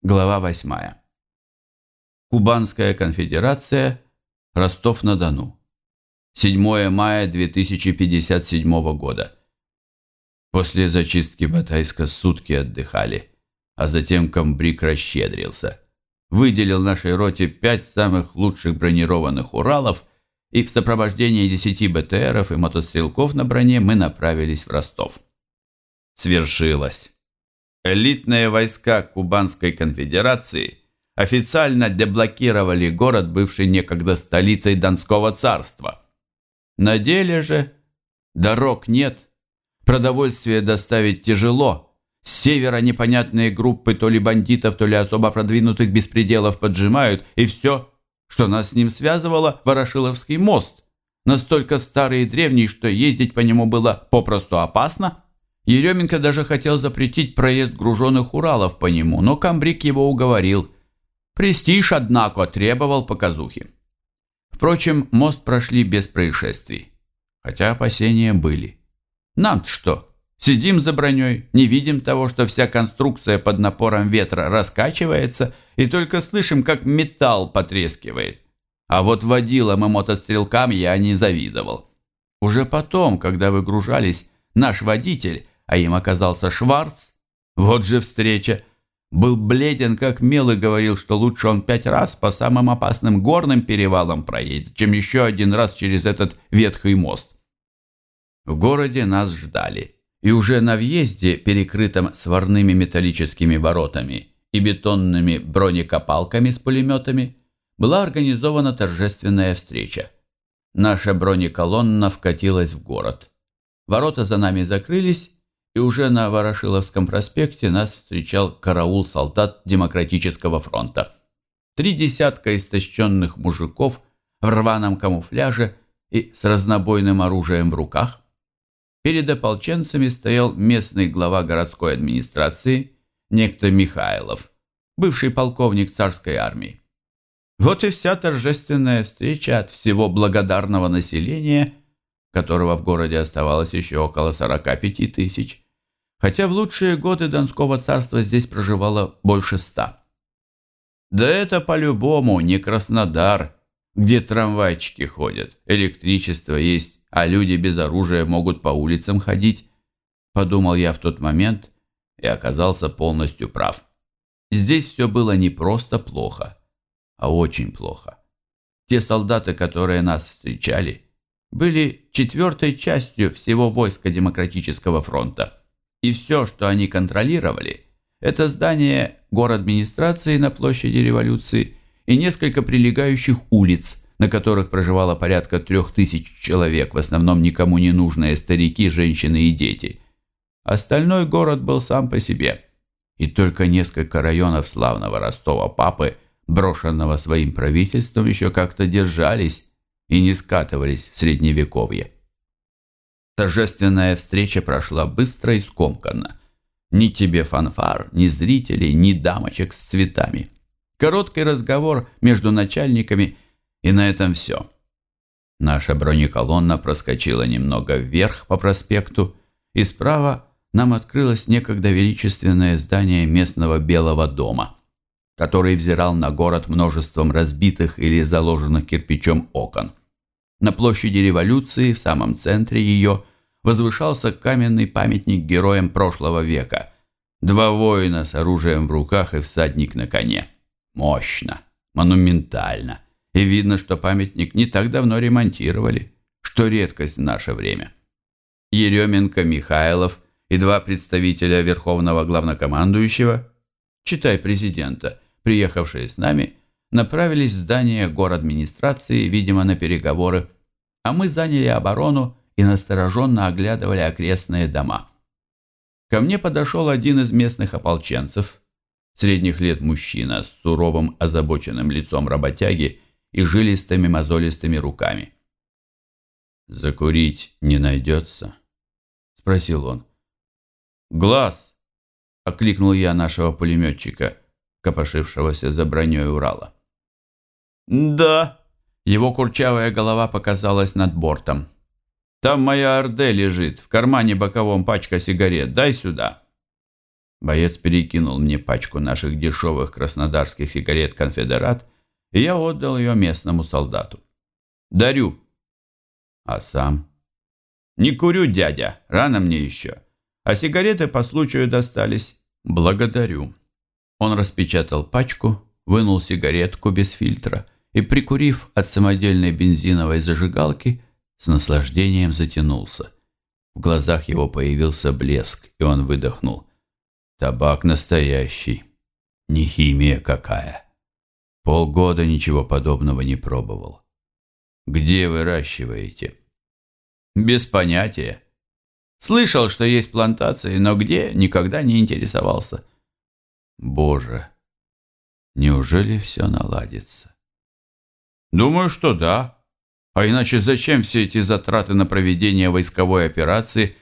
Глава 8. Кубанская конфедерация, Ростов-на-Дону. 7 мая 2057 года. После зачистки Батайска сутки отдыхали, а затем комбриг расщедрился. Выделил нашей роте 5 самых лучших бронированных Уралов, и в сопровождении 10 БТРов и мотострелков на броне мы направились в Ростов. Свершилось. Элитные войска Кубанской конфедерации официально деблокировали город, бывший некогда столицей Донского царства. На деле же дорог нет, продовольствие доставить тяжело, с севера непонятные группы то ли бандитов, то ли особо продвинутых беспределов поджимают, и все, что нас с ним связывало, Ворошиловский мост, настолько старый и древний, что ездить по нему было попросту опасно. Еременко даже хотел запретить проезд груженных Уралов по нему, но комбриг его уговорил. Престиж, однако, требовал показухи. Впрочем, мост прошли без происшествий, хотя опасения были. Нам-то что? Сидим за броней, не видим того, что вся конструкция под напором ветра раскачивается, и только слышим, как металл потрескивает. А вот водилам и мотострелкам я не завидовал. Уже потом, когда выгружались, наш водитель, а им оказался Шварц, вот же встреча, был бледен как мел и говорил, что лучше он 5 раз по самым опасным горным перевалам проедет, чем еще 1 раз через этот ветхий мост. В городе нас ждали, и уже на въезде, перекрытом сварными металлическими воротами и бетонными бронекопалками с пулеметами, была организована торжественная встреча. Наша бронеколонна вкатилась в город. Ворота за нами закрылись, и уже на Ворошиловском проспекте нас встречал караул солдат Демократического фронта. 3 десятка истощенных мужиков в рваном камуфляже и с разнобойным оружием в руках. Перед ополченцами стоял местный глава городской администрации, некто Михайлов, бывший полковник царской армии. Вот и вся торжественная встреча от всего благодарного населения, которого в городе оставалось еще около 45 тысяч, хотя в лучшие годы Донского царства здесь проживало больше 100. Да это по-любому не Краснодар, где трамвайчики ходят, электричество есть, а люди без оружия могут по улицам ходить, подумал я в тот момент и оказался полностью прав. Здесь все было не просто плохо, а очень плохо. Те солдаты, которые нас встречали, были 4-й частью всего войска Демократического фронта. И все, что они контролировали, это здание городадминистрации на площади Революции и несколько прилегающих улиц, на которых проживало порядка 3000 человек, в основном никому не нужные старики, женщины и дети. Остальной город был сам по себе, и только несколько районов славного Ростова-Папы, брошенного своим правительством, еще как-то держались и не скатывались в Средневековье. Торжественная встреча прошла быстро и скомканно. Ни тебе фанфар, ни зрителей, ни дамочек с цветами. Короткий разговор между начальниками, и на этом все. Наша бронеколонна проскочила немного вверх по проспекту, и справа нам открылось некогда величественное здание местного Белого дома, который взирал на город множеством разбитых или заложенных кирпичом окон. На площади Революции, в самом центре ее, возвышался каменный памятник героям прошлого века. 2 воина с оружием в руках и всадник на коне. Мощно, монументально. И видно, что памятник не так давно ремонтировали, что редкость в наше время. Еременко, Михайлов и 2 представителя Верховного Главнокомандующего, читай президента, приехавшие с нами, направились в здание городадминистрации, видимо, на переговоры, а мы заняли оборону и настороженно оглядывали окрестные дома. Ко мне подошел один из местных ополченцев, средних лет мужчина с суровым озабоченным лицом работяги и жилистыми мозолистыми руками. «Закурить не найдется?» – спросил он. «Глаз!» – окликнул я нашего пулеметчика, копошившегося за броней Урала. «Да!» – его курчавая голова показалась над бортом. «Там моя РД лежит, в кармане боковом пачка сигарет, дай сюда!» Боец перекинул мне пачку наших дешевых краснодарских сигарет «Конфедерат», и я отдал ее местному солдату. «Дарю». А сам? «Не курю, дядя, рано мне еще. А сигареты по случаю достались». «Благодарю». Он распечатал пачку, вынул сигаретку без фильтра и, прикурив от самодельной бензиновой зажигалки, с наслаждением затянулся. В глазах его появился блеск, и он выдохнул. «Табак настоящий, не химия какая. Полгода ничего подобного не пробовал. Где выращиваете?» «Без понятия. Слышал, что есть плантации, но где, никогда не интересовался». «Боже, неужели все наладится?» «Думаю, что да. А иначе зачем все эти затраты на проведение войсковой операции?»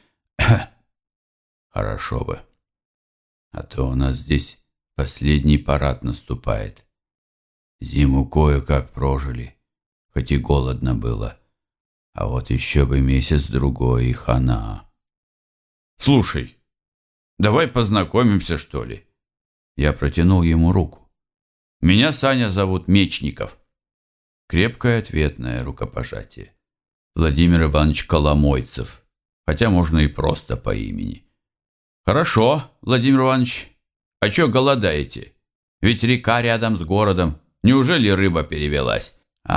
«Хорошо бы. А то у нас здесь последний парад наступает. Зиму кое-как прожили, хоть и голодно было. А вот еще бы месяц-другой и хана». «Слушай, давай познакомимся, что ли?» Я протянул ему руку. «Меня Саня зовут Мечников». Крепкое ответное рукопожатие. Владимир Иванович Коломойцев, хотя можно и просто по имени. «Хорошо, Владимир Иванович. А чё голодаете? Ведь река рядом с городом. Неужели рыба перевелась?»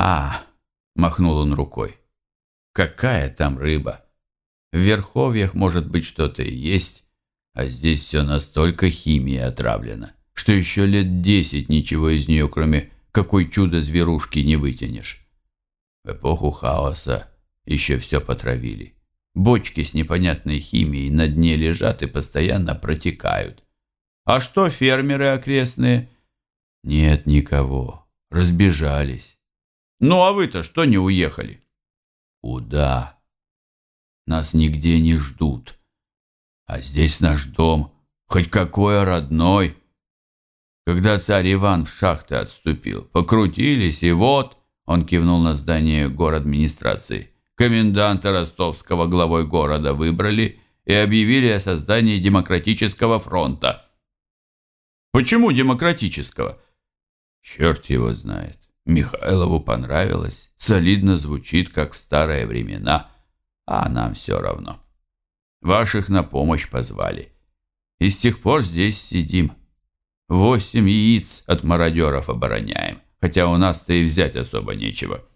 Махнул он рукой. «Какая там рыба? В верховьях, может быть, что-то и есть, а здесь все настолько химией отравлено, что еще лет 10 ничего из нее, кроме какой чудо-зверушки, не вытянешь. В эпоху хаоса еще все потравили. Бочки с непонятной химией на дне лежат и постоянно протекают. А что фермеры окрестные?» «Нет никого. Разбежались». «Ну а вы-то что не уехали?» «Куда? Нас нигде не ждут. А здесь наш дом, хоть какой родной. Когда царь Иван в шахты отступил, покрутились, и вот...» Он кивнул на здание городадминистрации. «Коменданта Ростовского главой города выбрали и объявили о создании демократического фронта». «Почему демократического?» «Черт его знает. Михайлову понравилось. Солидно звучит, как в старые времена. А нам все равно. Ваших на помощь позвали. И с тех пор здесь сидим. 8 яиц от мародеров обороняем, хотя у нас-то и взять особо нечего».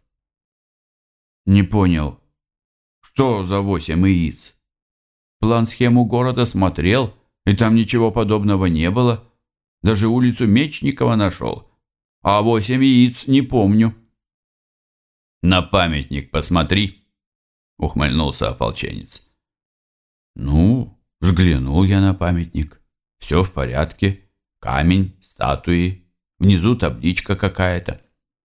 «Не понял, что за 8 яиц? План-схему города смотрел, и там ничего подобного не было. Даже улицу Мечникова нашел. А 8 яиц не помню». «На памятник посмотри», — ухмыльнулся ополченец. «Ну, взглянул я на памятник. Все в порядке. Камень, статуи, внизу табличка какая-то.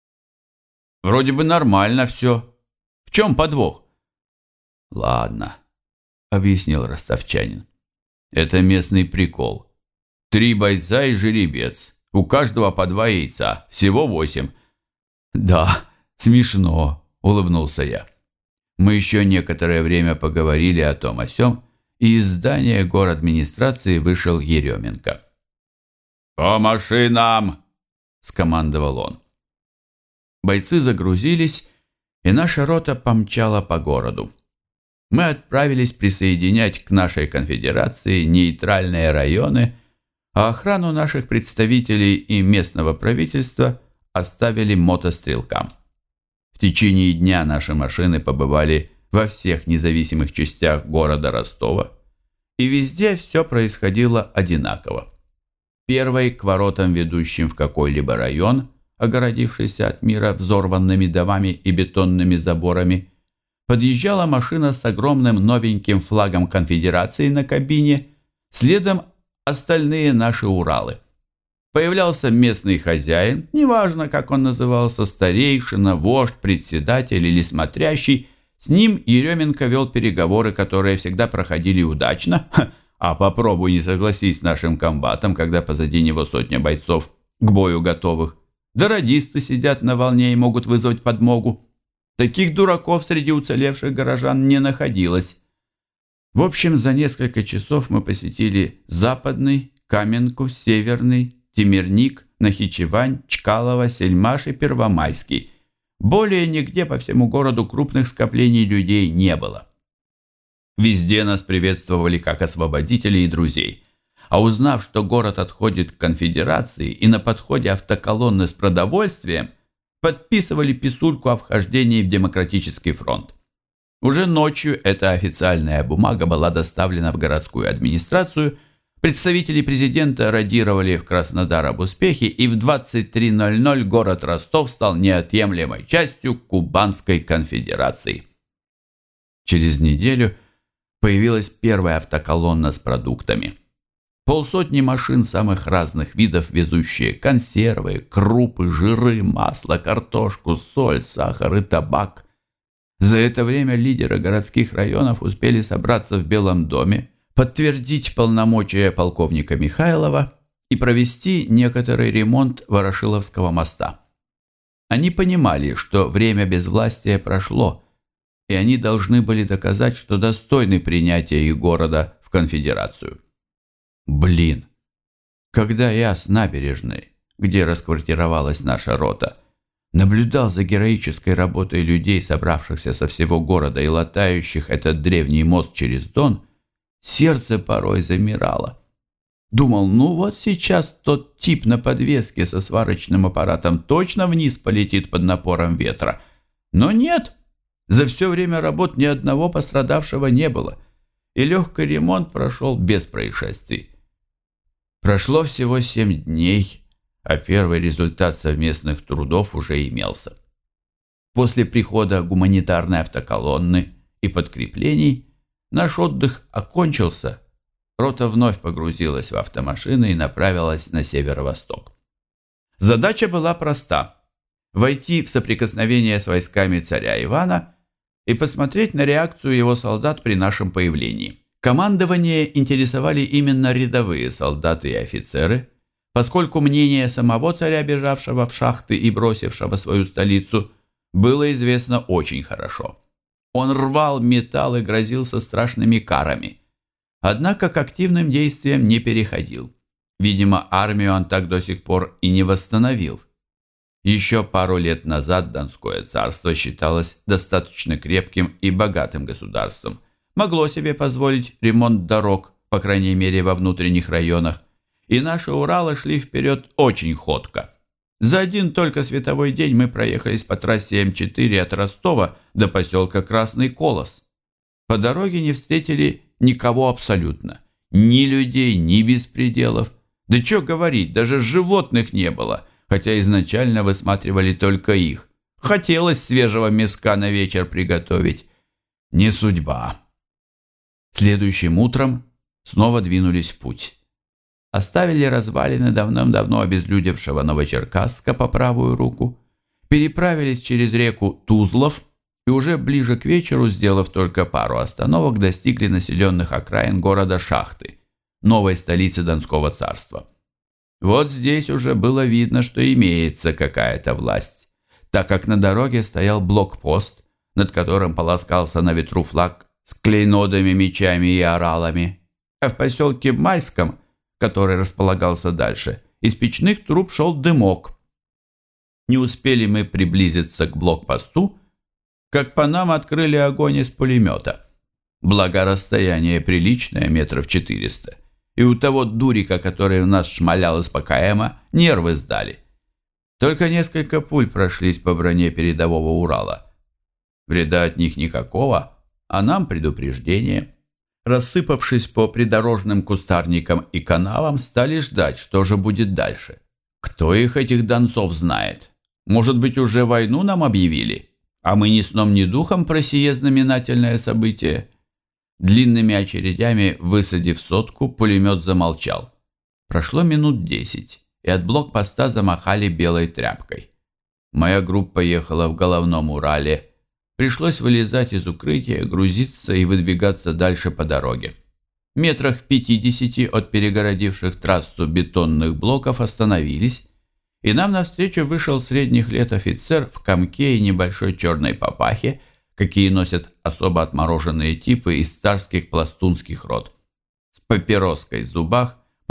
Вроде бы нормально все. В чем подвох?» «Ладно», — объяснил ростовчанин. «Это местный прикол. 3 бойца и жеребец. У каждого по 2 яйца. Всего 8. «Да, смешно», — улыбнулся я. Мы еще некоторое время поговорили о том о сём, и из здания городадминистрации вышел Еременко. «По машинам!» — скомандовал он. Бойцы загрузились, и наша рота помчала по городу. Мы отправились присоединять к нашей конфедерации нейтральные районы, а охрану наших представителей и местного правительства оставили мотострелкам. В течение дня наши машины побывали во всех независимых частях города Ростова, и везде все происходило одинаково. Первой к воротам, ведущим в какой-либо район, огородившийся от мира взорванными домами и бетонными заборами, подъезжала машина с огромным новеньким флагом конфедерации на кабине, следом остальные наши Уралы. Появлялся местный хозяин, неважно, как он назывался, старейшина, вождь, председатель или смотрящий. С ним Еременко вел переговоры, которые всегда проходили удачно. А попробуй не согласись с нашим комбатом, когда позади него 100 бойцов к бою готовых. Да радисты сидят на волне и могут вызвать подмогу. Таких дураков среди уцелевших горожан не находилось. В общем, за несколько часов мы посетили западный, Каменку, Северный, Темирник, Нахичевань, Чкалово, Сельмаш и Первомайский. Более нигде по всему городу крупных скоплений людей не было. Везде нас приветствовали как освободителей и друзей. А узнав, что город отходит к конфедерации и на подходе автоколонны с продовольствием, подписывали писульку о вхождении в Демократический фронт. Уже ночью эта официальная бумага была доставлена в городскую администрацию, представители президента радировали в Краснодар об успехе, и в 23:00 город Ростов стал неотъемлемой частью Кубанской конфедерации. Через неделю появилась первая автоколонна с продуктами. Полсотни машин самых разных видов, везущие консервы, крупы, жиры, масло, картошку, соль, сахар и табак. За это время лидеры городских районов успели собраться в Белом доме, подтвердить полномочия полковника Михайлова и провести некоторый ремонт Ворошиловского моста. Они понимали, что время безвластия прошло, и они должны были доказать, что достойны принятия их города в конфедерацию. Блин, когда я с набережной, где расквартировалась наша рота, наблюдал за героической работой людей, собравшихся со всего города и латающих этот древний мост через Дон, сердце порой замирало. Думал, ну вот сейчас тот тип на подвеске со сварочным аппаратом точно вниз полетит под напором ветра. Но нет, за все время работ ни одного пострадавшего не было, и легкий ремонт прошел без происшествий. Прошло всего 7 дней, а первый результат совместных трудов уже имелся. После прихода гуманитарной автоколонны и подкреплений наш отдых окончился, рота вновь погрузилась в автомашины и направилась на северо-восток. Задача была проста – войти в соприкосновение с войсками царя Ивана и посмотреть на реакцию его солдат при нашем появлении. Командование интересовали именно рядовые солдаты и офицеры, поскольку мнение самого царя, бежавшего в шахты и бросившего свою столицу, было известно очень хорошо. Он рвал металл и грозился страшными карами. Однако к активным действиям не переходил. Видимо, армию он так до сих пор и не восстановил. Еще пару лет назад Донское царство считалось достаточно крепким и богатым государством. Могло себе позволить ремонт дорог, по крайней мере во внутренних районах, и наши Уралы шли вперед очень ходко. За один только световой день мы проехались по трассе М4 от Ростова до поселка Красный Колос. По дороге не встретили никого абсолютно. Ни людей, ни беспределов. Да что говорить, даже животных не было, хотя изначально высматривали только их. Хотелось свежего мяска на вечер приготовить. Не судьба. Следующим утром снова двинулись в путь. Оставили развалины давным-давно обезлюдевшего Новочеркасска по правую руку, переправились через реку Тузлов и уже ближе к вечеру, сделав только пару остановок, достигли населенных окраин города Шахты, новой столицы Донского царства. Вот здесь уже было видно, что имеется какая-то власть, так как на дороге стоял блокпост, над которым полоскался на ветру флаг с клейнодами, мечами и оралами, а в поселке Майском, который располагался дальше, из печных труб шел дымок. Не успели мы приблизиться к блокпосту, как по нам открыли огонь из пулемета. Благо расстояние приличное, 400 метров, и у того дурика, который у нас шмалял из ПКМа, нервы сдали. Только несколько пуль прошлись по броне передового Урала. Вреда от них никакого, а нам предупреждение. Рассыпавшись по придорожным кустарникам и канавам, стали ждать, что же будет дальше. Кто их, этих донцов, знает? Может быть, уже войну нам объявили? А мы ни сном, ни духом про сие знаменательное событие. Длинными очередями, высадив сотку, пулемет замолчал. Прошло минут 10, и от блокпоста замахали белой тряпкой. Моя группа ехала в головном Урале. Пришлось вылезать из укрытия, грузиться и выдвигаться дальше по дороге. Метрах в 50 от перегородивших трассу бетонных блоков остановились, и нам навстречу вышел средних лет офицер в комке и небольшой черной папахе, какие носят особо отмороженные типы из царских пластунских рот. С папироской в зубах,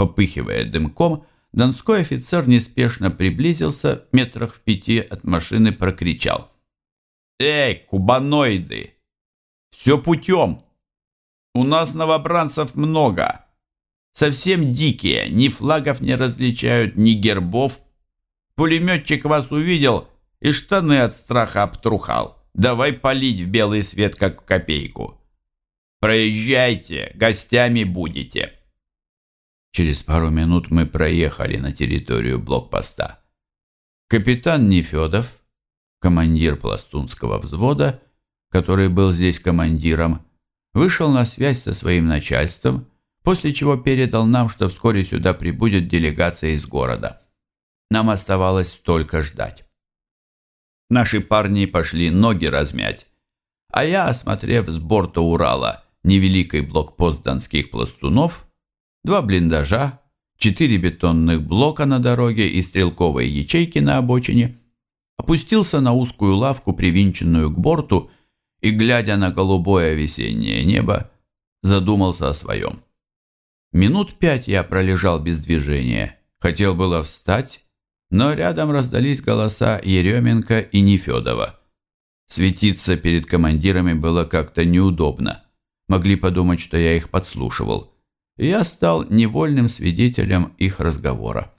Попыхивая дымком, донской офицер неспешно приблизился, метрах в 5 от машины прокричал: «Эй, кубаноиды! Все путем! У нас новобранцев много! Совсем дикие, ни флагов не различают, ни гербов. Пулеметчик вас увидел и штаны от страха обтрухал. Давай палить в белый свет, как в копейку. Проезжайте, гостями будете». Через пару минут мы проехали на территорию блокпоста. Капитан Нефедов, командир пластунского взвода, который был здесь командиром, вышел на связь со своим начальством, после чего передал нам, что вскоре сюда прибудет делегация из города. Нам оставалось только ждать. Наши парни пошли ноги размять, а я, осмотрев с борта Урала невеликий блокпост донских пластунов, 2 блиндажа, 4 бетонных блока на дороге и стрелковые ячейки на обочине, опустился на узкую лавку, привинченную к борту, и, глядя на голубое весеннее небо, задумался о своем. Минут 5 я пролежал без движения, хотел было встать, но рядом раздались голоса Еременко и Нефедова. Светиться перед командирами было как-то неудобно, могли подумать, что я их подслушивал, и я стал невольным свидетелем их разговора.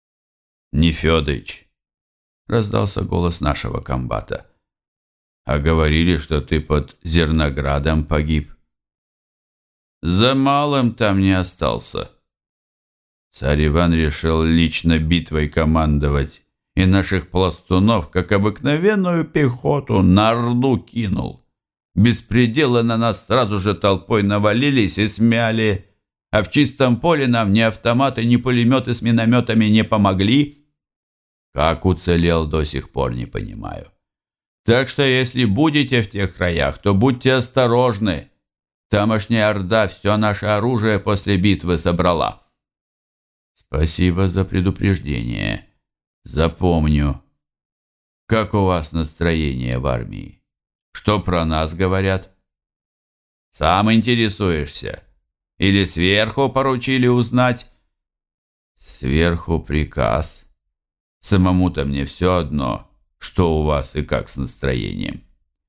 «Нефедыч», — раздался голос нашего комбата, — «а говорили, что ты под Зерноградом погиб». «За малым там не остался. Царь Иван решил лично битвой командовать, и наших пластунов, как обыкновенную пехоту, на Орду кинул. Беспределы на нас сразу же толпой навалились и смяли, а в чистом поле нам ни автоматы, ни пулеметы с минометами не помогли. Как уцелел, до сих пор не понимаю. Так что если будете в тех краях, то будьте осторожны. Тамошняя Орда все наше оружие после битвы собрала». «Спасибо за предупреждение. Запомню. Как у вас настроение в армии? Что про нас говорят?» «Сам интересуешься? Или сверху поручили узнать?» «Сверху приказ. Самому-то мне все одно, что у вас и как с настроением».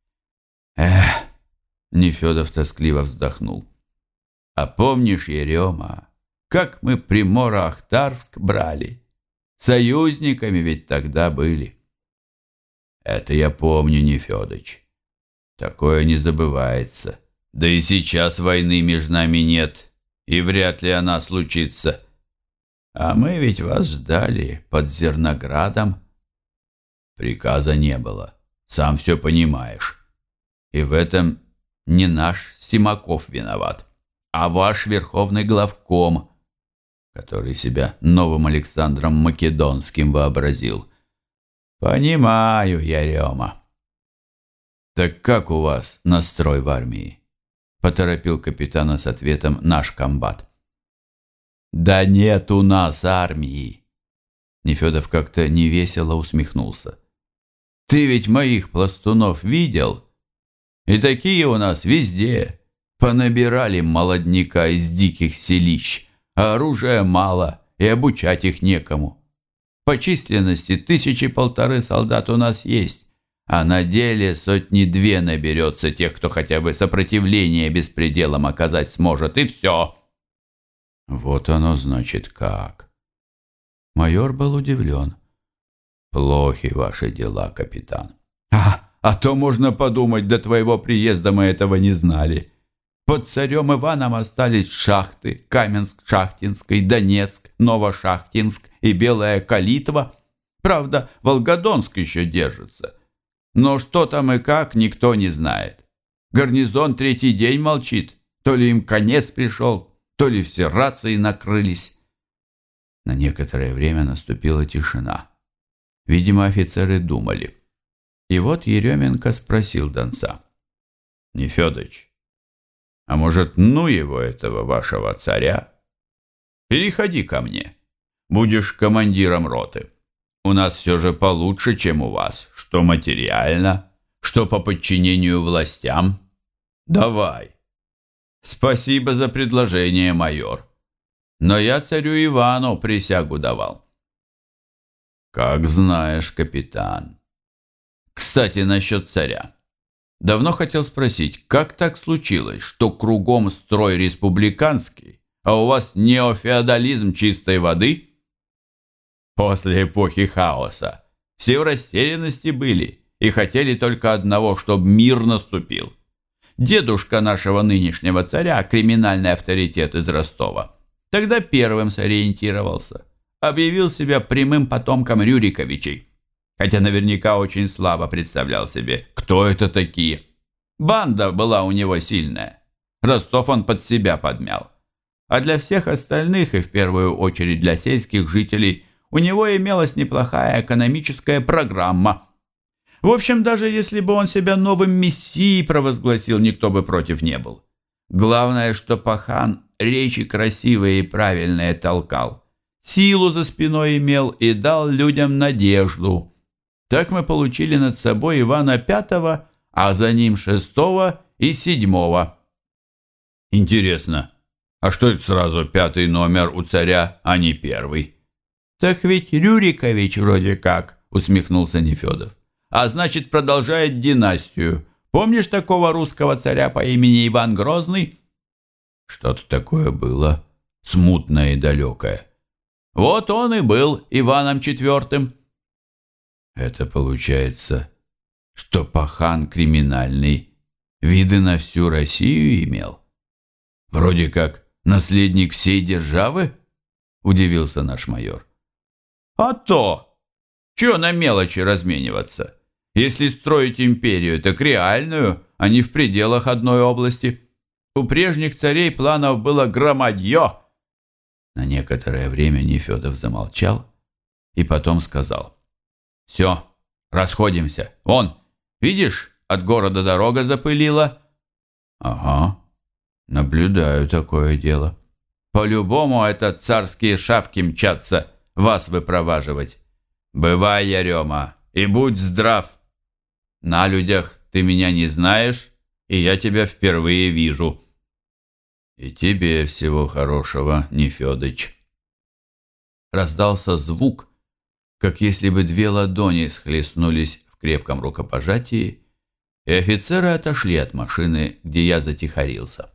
«Эх!» — Нефедов тоскливо вздохнул. «А помнишь, Ерема, как мы Приморо-Ахтарск брали? Союзниками ведь тогда были». «Это я помню, Нефедыч. Такое не забывается. Да и сейчас войны между нами нет, и вряд ли она случится. А мы ведь вас ждали под Зерноградом. Приказа не было, сам все понимаешь. И в этом не наш Симаков виноват, а ваш верховный главком, который себя новым Александром Македонским вообразил. Понимаю, Ярема». «Так как у вас настрой в армии?» — поторопил капитана с ответом наш комбат. «Да нет у нас армии!» Нефедов как-то невесело усмехнулся. «Ты ведь моих пластунов видел? И такие у нас везде. Понабирали молодняка из диких селищ, а оружия мало, и обучать их некому. По численности 1000-1500 солдат у нас есть, а на деле 100-2 наберется тех, кто хотя бы сопротивление беспределом оказать сможет, и все». «Вот оно значит как». Майор был удивлен. «Плохи ваши дела, капитан». А то можно подумать, до твоего приезда мы этого не знали. Под царем Иваном остались шахты: Каменск-Шахтинской, Донецк, Новошахтинск и Белая Калитва. Правда, Волгодонск еще держится. Но что там и как, никто не знает. Гарнизон 3-й день молчит. То ли им конец пришел, то ли все рации накрылись. На некоторое время наступила тишина. Видимо, офицеры думали. И вот Еременко спросил донца: «Нефедыч, а может, ну его, этого вашего царя? Переходи ко мне. Будешь командиром роты. У нас все же получше, чем у вас, что материально, что по подчинению властям. Давай». «Спасибо за предложение, майор. Но я царю Ивану присягу давал. Как знаешь, капитан. Кстати, насчет царя. Давно хотел спросить, как так случилось, что кругом строй республиканский, а у вас неофеодализм чистой воды? После эпохи хаоса все в растерянности были и хотели только одного, чтобы мир наступил. Дедушка нашего нынешнего царя, криминальный авторитет из Ростова, тогда первым сориентировался, объявил себя прямым потомком Рюриковичей, хотя наверняка очень слабо представлял себе, кто это такие. Банда была у него сильная, Ростов он под себя подмял. А для всех остальных, и в первую очередь для сельских жителей, у него имелась неплохая экономическая программа. В общем, даже если бы он себя новым мессией провозгласил, никто бы против не был. Главное, что пахан речи красивые и правильные толкал, силу за спиной имел и дал людям надежду. Так мы получили над собой Ивана V, а за ним VI и VII. Интересно, а что это сразу 5-й номер у царя, а не 1-й? Так ведь Рюрикович вроде как, усмехнулся Нефедов. А значит, продолжает династию. Помнишь такого русского царя по имени Иван Грозный? Что-то такое было, смутное и далекое. Вот он и был Иваном IV. Это получается, что пахан криминальный виды на всю Россию имел? Вроде как наследник всей державы? Удивился наш майор. А то! Чего на мелочи размениваться? Если строить империю, так реальную, а не в пределах одной области. У прежних царей планов было громадье. На некоторое время Нефедов замолчал и потом сказал. Все, расходимся. Вон, видишь, от города дорога запылила. Ага, наблюдаю такое дело. По-любому это царские шавки мчатся вас выпроваживать. Бывай, Ярема, и будь здрав. На людях ты меня не знаешь, и я тебя впервые вижу. И тебе всего хорошего, Нефедыч. Раздался звук, как если бы две ладони схлестнулись в крепком рукопожатии, и офицеры отошли от машины, где я затихарился.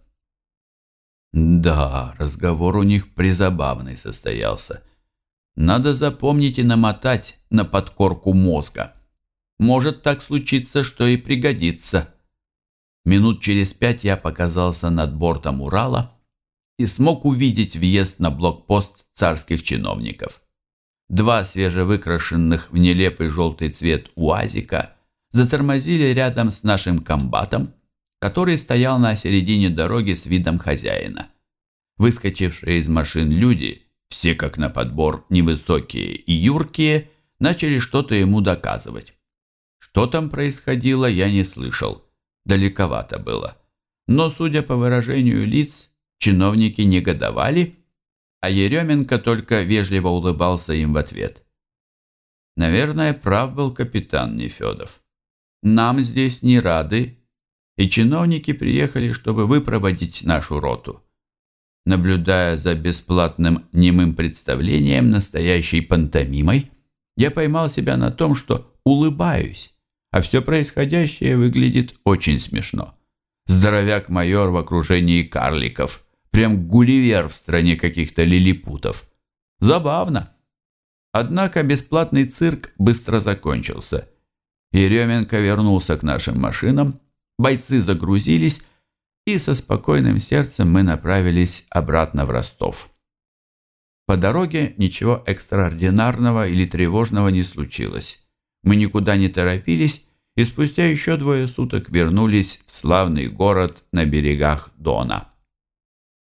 Да, разговор у них призабавный состоялся. Надо запомнить и намотать на подкорку мозга. Может так случиться, что и пригодится. Минут через 5 я показался над бортом Урала и смог увидеть въезд на блокпост царских чиновников. 2 свежевыкрашенных в нелепый желтый цвет УАЗика затормозили рядом с нашим комбатом, который стоял на середине дороги с видом хозяина. Выскочившие из машин люди, все как на подбор невысокие и юркие, начали что-то ему доказывать. Что там происходило, я не слышал. Далековато было. Но, судя по выражению лиц, чиновники негодовали, а Еременко только вежливо улыбался им в ответ. Наверное, прав был капитан Нефедов. Нам здесь не рады, и чиновники приехали, чтобы выпроводить нашу роту. Наблюдая за бесплатным немым представлением, настоящей пантомимой, я поймал себя на том, что улыбаюсь, а все происходящее выглядит очень смешно. Здоровяк-майор в окружении карликов, прям Гулливер в стране каких-то лилипутов. Забавно. Однако бесплатный цирк быстро закончился. Еременко вернулся к нашим машинам, бойцы загрузились, и со спокойным сердцем мы направились обратно в Ростов. По дороге ничего экстраординарного или тревожного не случилось. Мы никуда не торопились, и спустя еще 2 суток вернулись в славный город на берегах Дона.